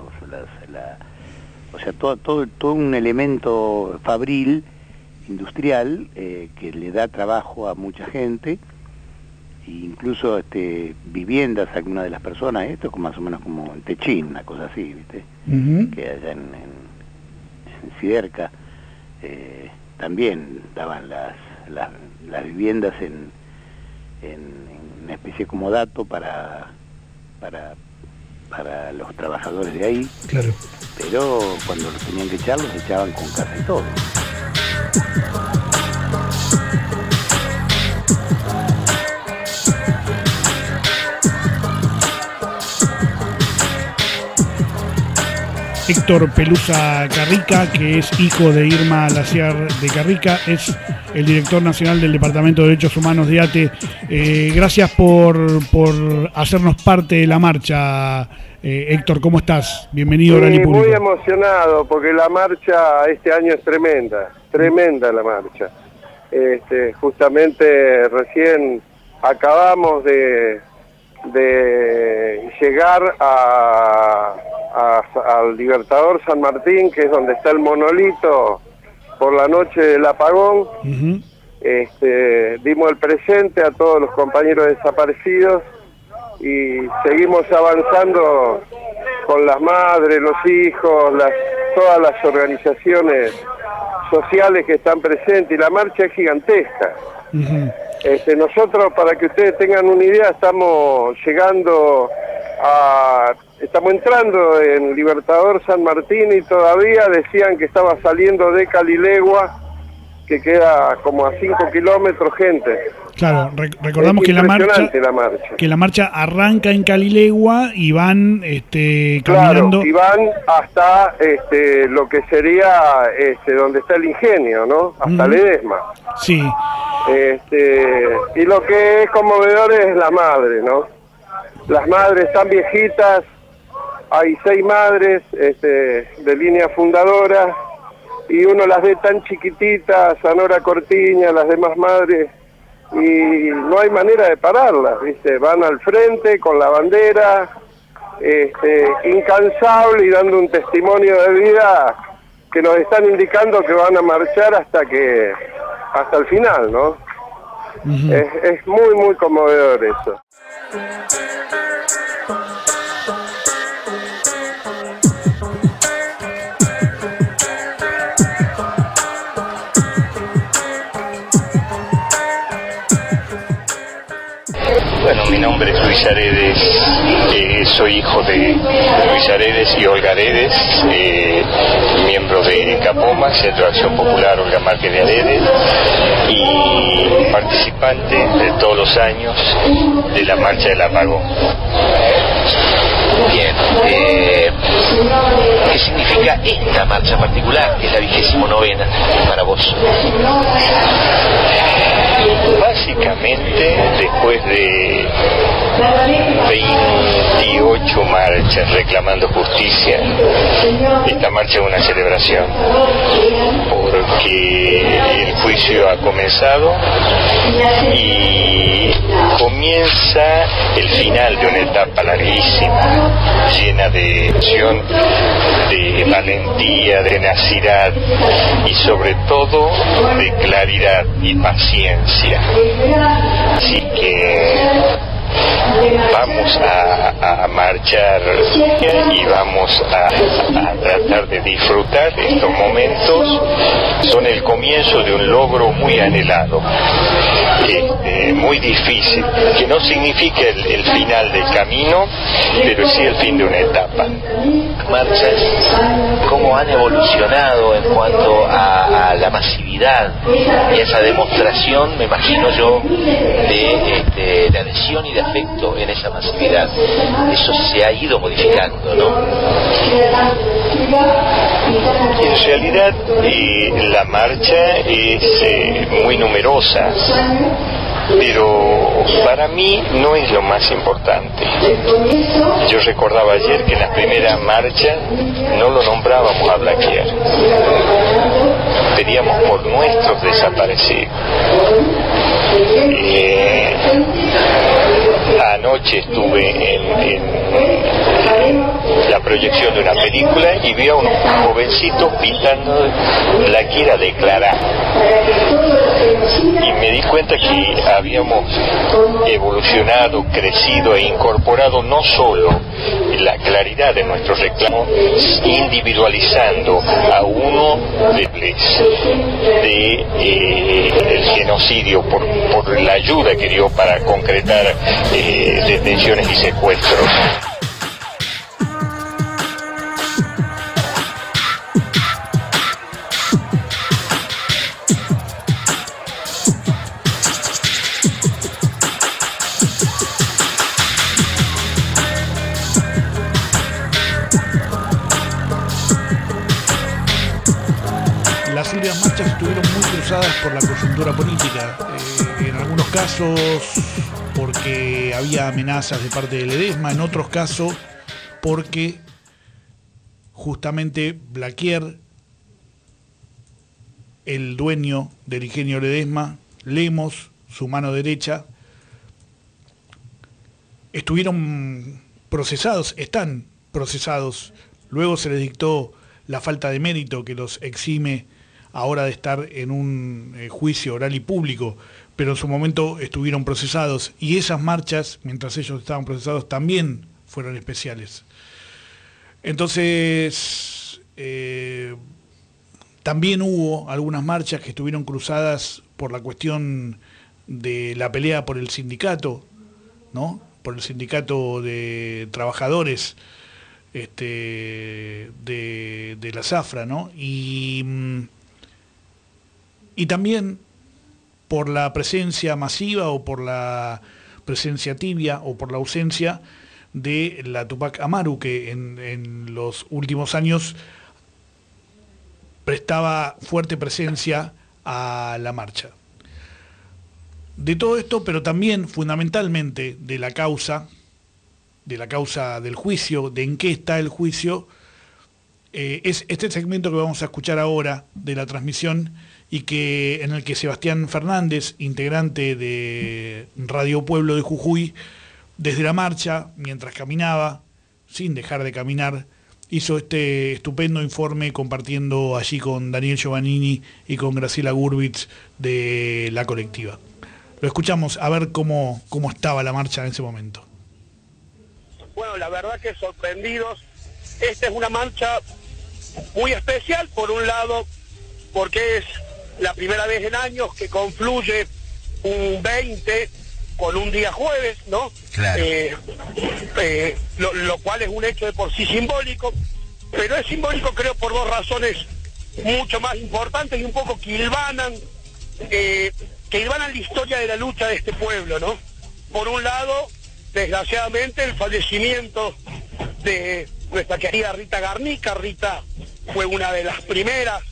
o sea, todo un elemento fabril, industrial, que le da trabajo a mucha gente, e incluso viviendas a algunas de las personas, esto es más o menos como en Techín, una cosa así, ¿viste? Que allá en Siderca también daban las viviendas en una especie como dato para los trabajadores de ahí. Claro. Pero cuando los tenían que echar, los echaban con casa y todo. Héctor Pelusa Carrica, que es hijo de Irma Laciar de Carrica, es el director nacional del Departamento de Derechos Humanos de ATE. Gracias por hacernos parte de la marcha. Héctor, ¿cómo estás? Bienvenido a Oral y Público. Muy emocionado, porque la marcha este año es tremenda la marcha. Justamente recién acabamos de llegar al Libertador San Martín, que es donde está el monolito, por la noche del apagón. Dimos el presente a todos los compañeros desaparecidos y seguimos avanzando con las madres, los hijos, todas las organizaciones sociales que están presentes, y la marcha es gigantesca. Nosotros, para que ustedes tengan una idea, estamos entrando en Libertador San Martín y todavía decían que estaba saliendo de Calilegua, que queda como a 5 kilómetros, gente. Claro, recordamos que la marcha arranca en Calilegua y van caminando. Claro, y van hasta lo que sería donde está el ingenio, ¿no? Hasta Ledesma. Sí. Y lo que es conmovedor es la madre, ¿no? Las madres tan viejitas, hay 6 madres de línea fundadora, y uno las ve tan chiquititas, a Nora Cortiña, las demás madres, y no hay manera de pararlas, ¿viste? Van al frente con la bandera, incansable y dando un testimonio de vida que nos están indicando que van a marchar hasta el final, ¿no? Uh-huh. Es muy, muy conmovedor eso. Bueno, mi nombre es Luis Aredes, soy hijo de Luis Aredes y Olga Aredes, miembro de Capoma, Centro de Acción Popular Olga Márquez de Aredes, y participante de todos los años de la Marcha del Apagón. Bien, ¿qué significa esta marcha particular, que es la 29ª para vos? Básicamente, después de 28 marchas reclamando justicia, esta marcha es una celebración, porque el juicio ha comenzado y comienza el final de una etapa larguísima, llena de acción, de valentía, de tenacidad y sobre todo de claridad y paciencia. Así que vamos a marchar y vamos a tratar de disfrutar de estos momentos. Son el comienzo de un logro muy anhelado, muy difícil, que no significa el final del camino, pero sí el fin de una etapa. Marchas, ¿cómo han evolucionado en cuanto a la masividad y esa demostración, me imagino yo, de adhesión y de afecto en esa masividad? Eso se ha ido modificando, ¿no? En realidad la marcha es muy numerosa, pero para mí no es lo más importante. Yo recordaba ayer que en la primera marcha no lo nombrábamos a Blaquier, pedíamos por nuestros desaparecidos. Anoche estuve en la proyección de una película y vi a un jovencito pintando Blaquier a declarar, y me di cuenta que habíamos evolucionado, crecido e incorporado no solo la claridad de nuestros reclamos, individualizando a uno del genocidio por la ayuda que dio para concretar detenciones y secuestros. Las últimas marchas estuvieron muy cruzadas por la coyuntura política, en algunos casos porque había amenazas de parte de Ledesma, en otros casos porque justamente Blaquier, el dueño del ingenio Ledesma, Lemos, su mano derecha, están procesados. Luego se les dictó la falta de mérito que los exime ahora de estar en un juicio oral y público, pero en su momento estuvieron procesados, y esas marchas, mientras ellos estaban procesados, también fueron especiales. Entonces, también hubo algunas marchas que estuvieron cruzadas por la cuestión de la pelea por el sindicato, ¿no? Por el sindicato de trabajadores de la Zafra, ¿no? Y también por la presencia masiva o por la presencia tibia o por la ausencia de la Tupac Amaru, que en los últimos años prestaba fuerte presencia a la marcha. De todo esto, pero también fundamentalmente de la causa del juicio, de en qué está el juicio, es este segmento que vamos a escuchar ahora de la transmisión y en el que Sebastián Fernández, integrante de Radio Pueblo de Jujuy, desde la marcha, mientras caminaba, sin dejar de caminar, hizo este estupendo informe compartiendo allí con Daniel Giovannini y con Graciela Gurbitz de la colectiva. Lo escuchamos a ver cómo estaba la marcha en ese momento. Bueno, la verdad que sorprendidos. Esta es una marcha muy especial, por un lado, porque es la primera vez en años que confluye un 20 con un día jueves, ¿no? Claro. Lo cual es un hecho de por sí simbólico, pero es simbólico creo por dos razones mucho más importantes y un poco que hilvanan la historia de la lucha de este pueblo, ¿no? Por un lado, desgraciadamente, el fallecimiento de nuestra querida Rita Garnica. Rita fue una de las primeras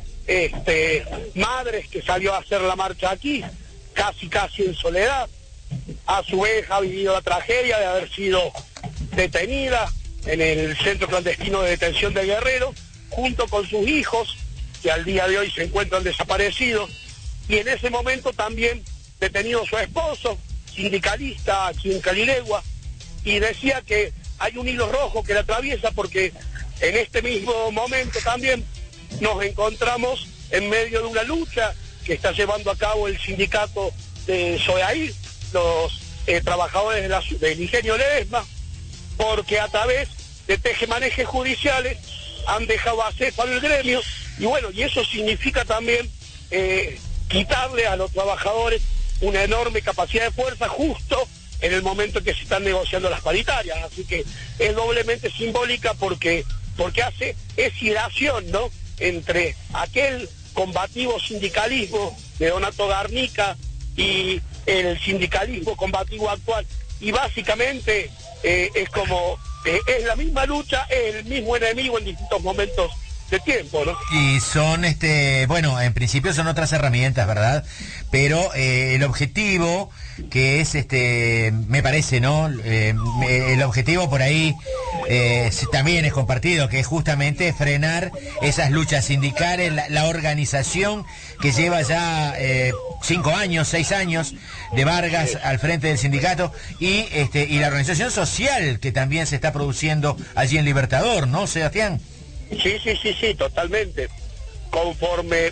madres que salió a hacer la marcha aquí, casi en soledad. A su vez ha vivido la tragedia de haber sido detenida en el centro clandestino de detención de Guerrero, junto con sus hijos, que al día de hoy se encuentran desaparecidos, y en ese momento también detenido su esposo, sindicalista aquí en Calilegua, y decía que hay un hilo rojo que la atraviesa porque en este mismo momento también nos encontramos en medio de una lucha que está llevando a cabo el sindicato de Soeaí, los trabajadores del ingenio Ledesma, porque a través de tejemanejes judiciales han dejado acéfalo el gremio, y bueno, y eso significa también quitarle a los trabajadores una enorme capacidad de fuerza justo en el momento en que se están negociando las paritarias, así que es doblemente simbólica porque hace escilación, ¿no?, entre aquel combativo sindicalismo de Donato Garnica y el sindicalismo combativo actual, y básicamente es como es la misma lucha, es el mismo enemigo en distintos momentos de tiempo, ¿no? Y son, bueno, en principio son otras herramientas, ¿verdad? Pero el objetivo que es, me parece, ¿no? El objetivo por ahí también es compartido, que es justamente frenar esas luchas sindicales, la organización que lleva ya 5 años, 6 años de Vargas al frente del sindicato y la organización social que también se está produciendo allí en Libertador, ¿no, Sebastián? Sí, totalmente. Conforme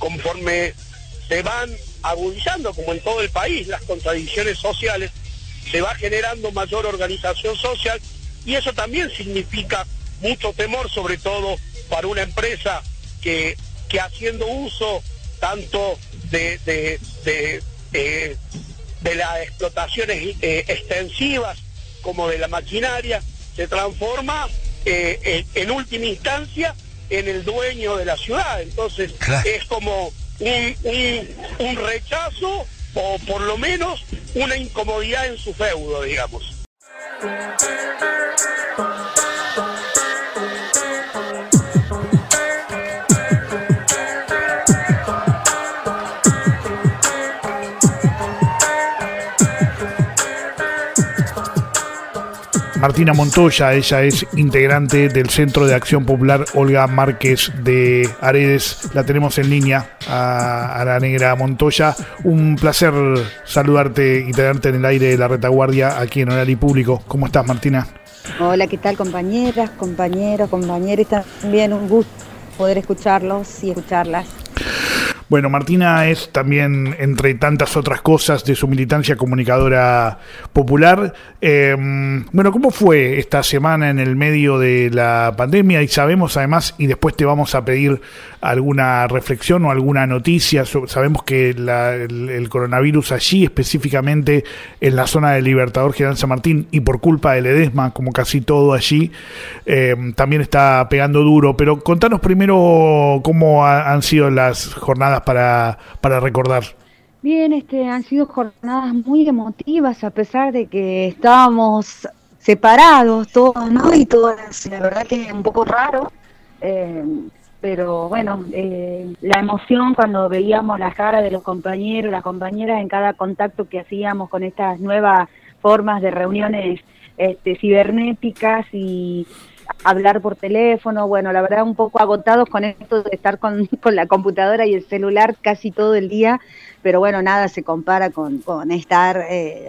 se van agudizando, como en todo el país, las contradicciones sociales, se va generando mayor organización social, y eso también significa mucho temor, sobre todo para una empresa que haciendo uso tanto de las explotaciones extensivas como de la maquinaria, se transforma en última instancia en el dueño de la ciudad. Entonces es como un rechazo o por lo menos una incomodidad en su feudo, digamos. Martina Montoya, ella es integrante del Centro de Acción Popular Olga Márquez de Aredes. La tenemos en línea a la negra Montoya. Un placer saludarte y tenerte en el aire de la retaguardia aquí en Horario Público. ¿Cómo estás, Martina? Hola, ¿qué tal, compañeras, compañeros, compañeros? También un gusto poder escucharlos y escucharlas. Bueno, Martina es también, entre tantas otras cosas, de su militancia comunicadora popular. Bueno, ¿cómo fue esta semana en el medio de la pandemia? Y sabemos además, y después te vamos a pedir alguna reflexión o alguna noticia, sabemos que el coronavirus allí, específicamente en la zona del Libertador General San Martín, y por culpa de Ledesma, como casi todo allí, también está pegando duro. Pero contanos primero cómo han sido las jornadas para recordar. Bien, han sido jornadas muy emotivas, a pesar de que estábamos separados todos, ¿no? Y todas, la verdad que es un poco raro, pero bueno, la emoción cuando veíamos las caras de los compañeros, las compañeras en cada contacto que hacíamos con estas nuevas formas de reuniones cibernéticas y hablar por teléfono, bueno, la verdad un poco agotados con esto de estar con la computadora y el celular casi todo el día, pero bueno, nada se compara con estar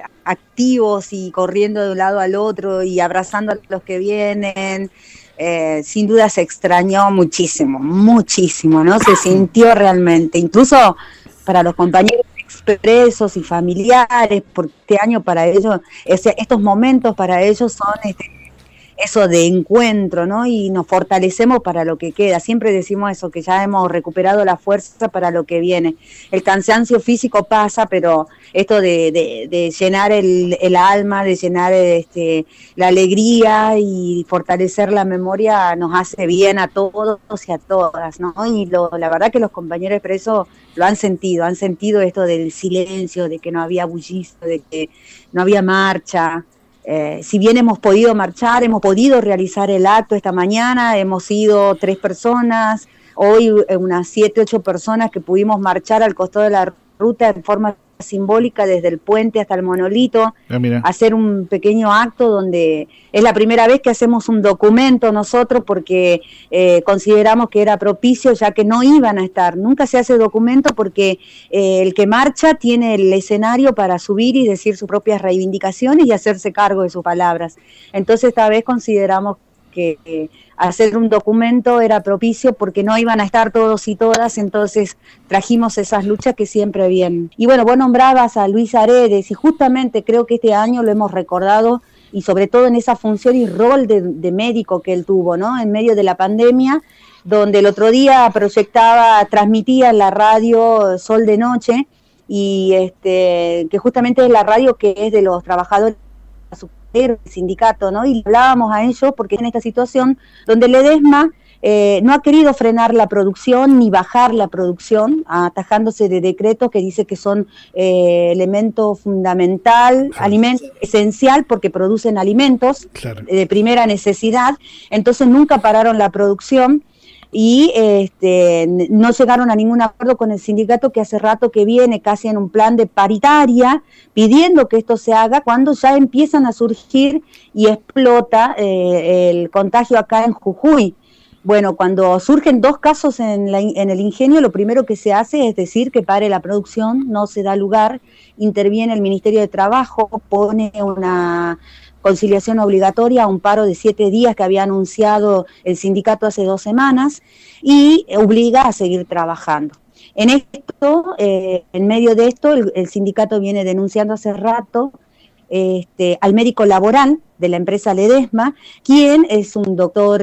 activos y corriendo de un lado al otro y abrazando a los que vienen. Sin duda se extrañó muchísimo, ¿no? Se sintió realmente, incluso para los compañeros expresos y familiares, porque este año para ellos, estos momentos para ellos son eso de encuentro, ¿no? Y nos fortalecemos para lo que queda. Siempre decimos eso, que ya hemos recuperado la fuerza para lo que viene. El cansancio físico pasa, pero esto de llenar el alma, de llenar la alegría y fortalecer la memoria nos hace bien a todos y a todas, ¿no? Y la verdad que los compañeros presos lo han sentido esto del silencio, de que no había bullicio, de que no había marcha. Si bien hemos podido marchar, hemos podido realizar el acto esta mañana, hemos sido 3 personas, hoy unas 7, 8 personas que pudimos marchar al costado de la ruta en forma simbólica desde el puente hasta el monolito, hacer un pequeño acto donde es la primera vez que hacemos un documento nosotros porque consideramos que era propicio ya que no iban a estar, nunca se hace documento porque el que marcha tiene el escenario para subir y decir sus propias reivindicaciones y hacerse cargo de sus palabras, entonces esta vez consideramos que hacer un documento era propicio porque no iban a estar todos y todas, entonces trajimos esas luchas que siempre vienen. Y bueno, vos nombrabas a Luis Aredes y justamente creo que este año lo hemos recordado y sobre todo en esa función y rol de médico que él tuvo, ¿no? En medio de la pandemia, donde el otro día transmitía en la radio Sol de Noche y que justamente es la radio que es de los trabajadores el sindicato, ¿no? Y hablábamos a ellos porque en esta situación donde Ledesma no ha querido frenar la producción ni bajar la producción, atajándose de decretos que dice que son elemento fundamental, alimento esencial porque producen alimentos de primera necesidad, entonces nunca pararon la producción y no llegaron a ningún acuerdo con el sindicato que hace rato que viene casi en un plan de paritaria pidiendo que esto se haga cuando ya empiezan a surgir y explota el contagio acá en Jujuy. Bueno, cuando surgen 2 casos en el ingenio, lo primero que se hace es decir que pare la producción, no se da lugar, interviene el Ministerio de Trabajo, pone una conciliación obligatoria, un paro de 7 días que había anunciado el sindicato hace 2 semanas y obliga a seguir trabajando. En esto, en medio de esto, el sindicato viene denunciando hace rato al médico laboral de la empresa Ledesma, quien es un doctor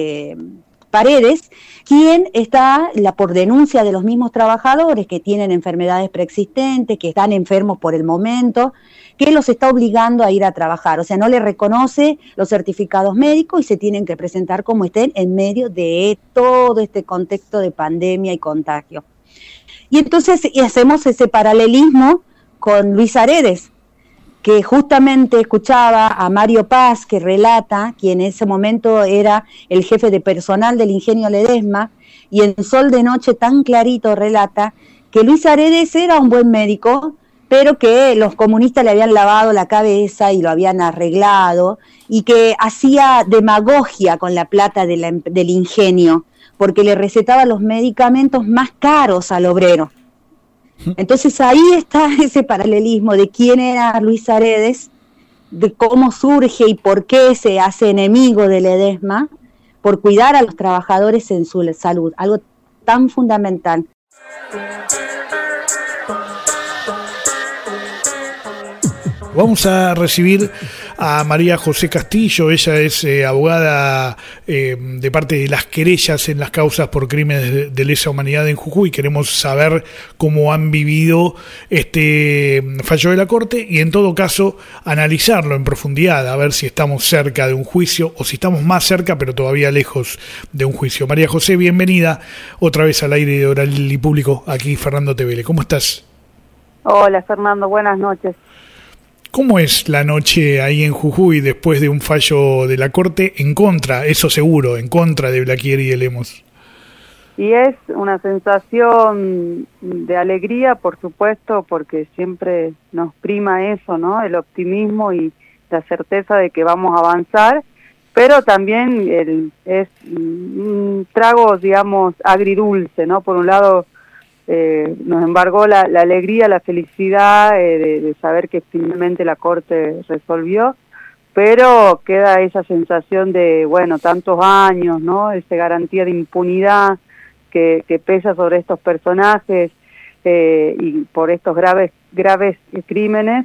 Paredes, quien está por denuncia de los mismos trabajadores que tienen enfermedades preexistentes, que están enfermos por el momento, que los está obligando a ir a trabajar, o sea, no le reconoce los certificados médicos y se tienen que presentar como estén en medio de todo este contexto de pandemia y contagio. Y entonces hacemos ese paralelismo con Luis Aredes, que justamente escuchaba a Mario Paz, que relata, quien en ese momento era el jefe de personal del ingenio Ledesma, y en Sol de Noche tan clarito relata que Luis Aredes era un buen médico, pero que los comunistas le habían lavado la cabeza y lo habían arreglado, y que hacía demagogia con la plata del ingenio, porque le recetaba los medicamentos más caros al obrero. Entonces ahí está ese paralelismo de quién era Luis Aredes, de cómo surge y por qué se hace enemigo de Ledesma, por cuidar a los trabajadores en su salud, algo tan fundamental. Vamos a recibir a María José Castillo. Ella es abogada de parte de las querellas en las causas por crímenes de lesa humanidad en Jujuy. Queremos saber cómo han vivido este fallo de la Corte y en todo caso analizarlo en profundidad, a ver si estamos cerca de un juicio o si estamos más cerca pero todavía lejos de un juicio. María José, bienvenida otra vez al aire de Oral y Público, aquí Fernando Tevele. ¿Cómo estás? Hola Fernando, buenas noches. ¿Cómo es la noche ahí en Jujuy después de un fallo de la Corte en contra, eso seguro, en contra de Blaquier y de Lemos? Y es una sensación de alegría, por supuesto, porque siempre nos prima eso, ¿no? El optimismo y la certeza de que vamos a avanzar, pero también es un trago, digamos, agridulce, ¿no? Por un lado, nos embargó la alegría, la felicidad de saber que finalmente la Corte resolvió, pero queda esa sensación de, bueno, tantos años, ¿no? Esa garantía de impunidad que pesa sobre estos personajes y por estos graves crímenes.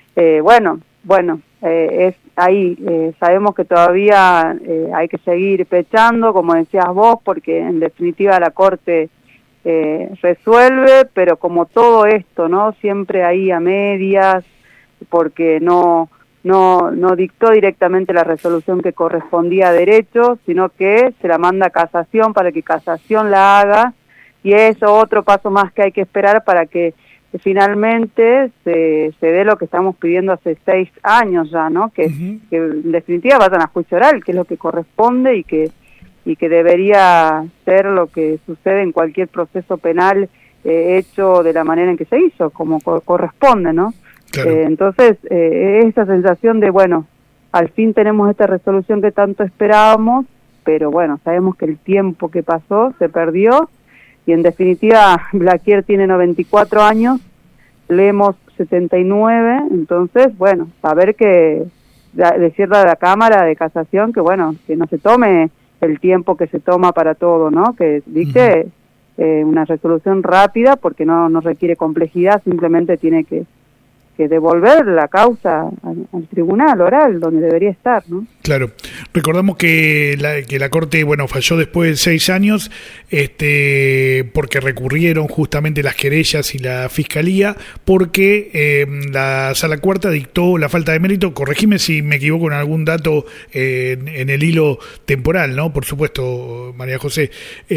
Es ahí, sabemos que todavía hay que seguir pechando, como decías vos, porque en definitiva la Corte resuelve, pero como todo esto, ¿no? Siempre ahí a medias, porque no dictó directamente la resolución que correspondía a derecho, sino que se la manda a casación para que casación la haga, y es otro paso más que hay que esperar para que finalmente se dé lo que estamos pidiendo hace 6 años ya, ¿no? Que en definitiva vayan a juicio oral, que es lo que corresponde y que debería ser lo que sucede en cualquier proceso penal hecho de la manera en que se hizo, como corresponde, ¿no? Claro. Entonces, esa sensación de, bueno, al fin tenemos esta resolución que tanto esperábamos, pero bueno, sabemos que el tiempo que pasó se perdió, y en definitiva Blaquier tiene 94 años, Lemos 79, entonces, bueno, saber que decirle a la Cámara de Casación que, bueno, que no se tome el tiempo que se toma para todo, ¿no? Que dicte una resolución rápida, porque no requiere complejidad, simplemente tiene que devolver la causa al tribunal oral, donde debería estar, ¿no? Claro. Recordamos que la Corte, bueno, falló después de 6 años, porque recurrieron justamente las querellas y la Fiscalía, porque la Sala Cuarta dictó la falta de mérito. Corregime si me equivoco en algún dato en el hilo temporal, ¿no? Por supuesto, María José.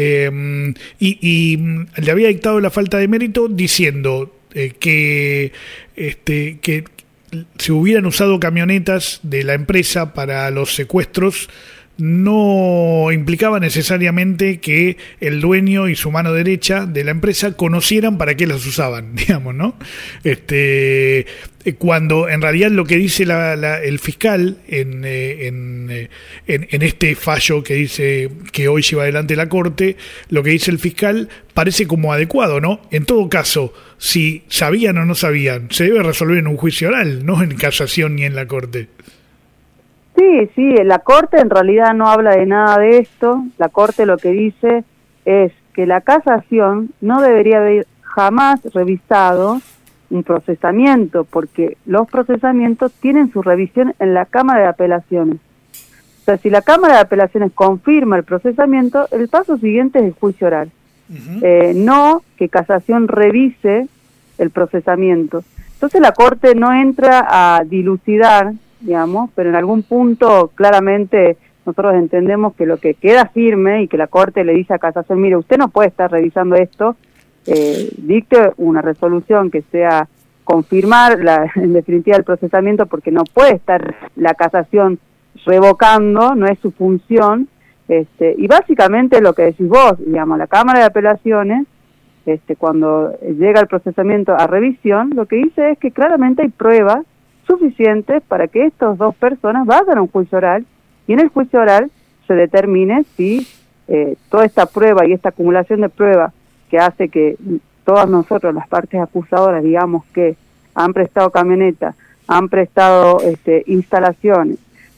Y le había dictado la falta de mérito diciendo que si hubieran usado camionetas de la empresa para los secuestros, no implicaba necesariamente que el dueño y su mano derecha de la empresa conocieran para qué las usaban, digamos, ¿no? Cuando en realidad lo que dice el fiscal en este fallo que dice que hoy lleva adelante la Corte, lo que dice el fiscal parece como adecuado, ¿no? En todo caso, si sabían o no sabían, se debe resolver en un juicio oral, no en casación ni en la Corte. Sí, la Corte en realidad no habla de nada de esto. La Corte lo que dice es que la casación no debería haber jamás revisado un procesamiento, porque los procesamientos tienen su revisión en la Cámara de Apelaciones. O sea, si la Cámara de Apelaciones confirma el procesamiento, el paso siguiente es el juicio oral. No que casación revise el procesamiento. Entonces la Corte no entra a dilucidar, digamos, pero en algún punto claramente nosotros entendemos que lo que queda firme y que la Corte le dice a casación, mire, usted no puede estar revisando esto, dicte una resolución que sea confirmar en definitiva el procesamiento, porque no puede estar la casación revocando, no es su función, y básicamente lo que decís vos, digamos, la Cámara de Apelaciones, cuando llega el procesamiento a revisión, lo que dice es que claramente hay pruebas suficientes para que estas 2 personas vayan a un juicio oral, y en el juicio oral se determine si toda esta prueba y esta acumulación de pruebas que hace que todas nosotros, las partes acusadoras, digamos que han prestado camioneta, han prestado instalaciones,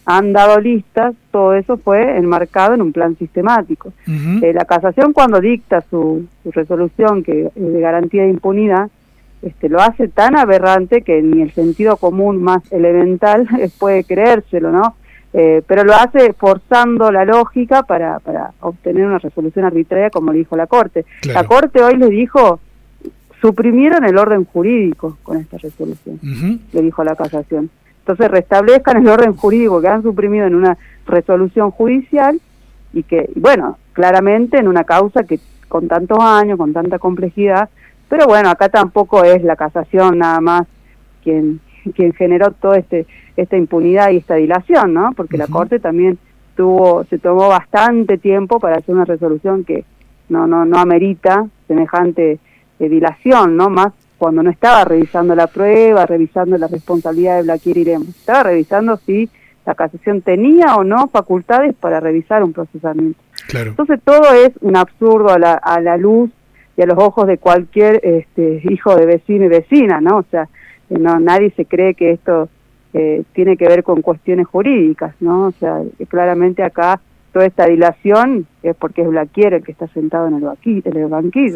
han dado listas, todo eso fue enmarcado en un plan sistemático. La casación, cuando dicta su resolución que de garantía de impunidad, lo hace tan aberrante que ni el sentido común más elemental puede creérselo, ¿no? Pero lo hace forzando la lógica para obtener una resolución arbitraria, como le dijo la Corte. Claro. La Corte hoy le dijo, suprimieron el orden jurídico con esta resolución, le dijo a la casación. Entonces restablezcan el orden jurídico que han suprimido en una resolución judicial y que, bueno, claramente en una causa que con tantos años, con tanta complejidad, pero bueno, acá tampoco es la casación nada más quien generó toda esta impunidad y esta dilación, ¿no? Porque la Corte también se tomó bastante tiempo para hacer una resolución que no amerita semejante dilación, ¿no? Más cuando no estaba revisando la prueba, revisando la responsabilidad de Blaquier y Lemos. Estaba revisando si la casación tenía o no facultades para revisar un procesamiento. Claro. Entonces todo es un absurdo a la luz y a los ojos de cualquier hijo de vecino y vecina, ¿no? O sea, nadie se cree que esto tiene que ver con cuestiones jurídicas, ¿no? O sea, claramente acá toda esta dilación es porque es Blaquier el que está sentado en el banquillo.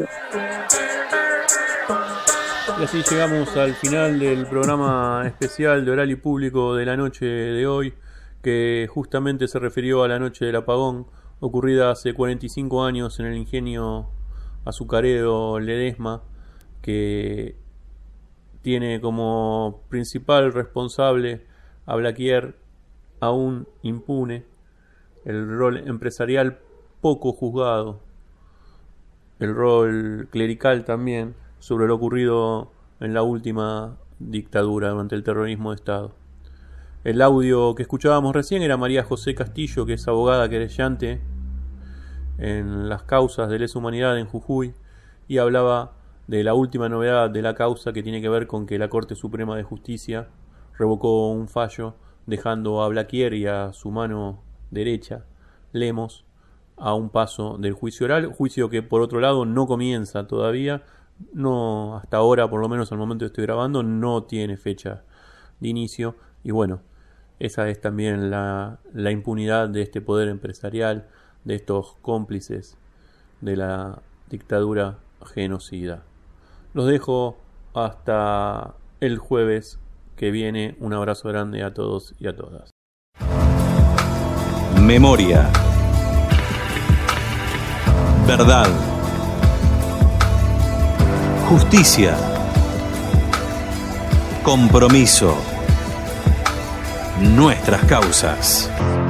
Y así llegamos al final del programa especial de Oral y Público de la noche de hoy, que justamente se refirió a la noche del apagón, ocurrida hace 45 años en el ingenio azucarero Ledesma, que tiene como principal responsable a Blaquier, aún impune, el rol empresarial poco juzgado, el rol clerical también, sobre lo ocurrido en la última dictadura durante el terrorismo de Estado. El audio que escuchábamos recién era María José Castillo, que es abogada querellante en las causas de lesa humanidad en Jujuy, y hablaba de la última novedad de la causa, que tiene que ver con que la Corte Suprema de Justicia revocó un fallo dejando a Blaquier y a su mano derecha, Lemos, a un paso del juicio oral, juicio que por otro lado no comienza todavía, no, hasta ahora, por lo menos al momento que estoy grabando, no tiene fecha de inicio. Y bueno, esa es también la impunidad de este poder empresarial, de estos cómplices de la dictadura genocida. Los dejo hasta el jueves que viene. Un abrazo grande a todos y a todas. Memoria. Verdad. Justicia. Compromiso. Nuestras causas.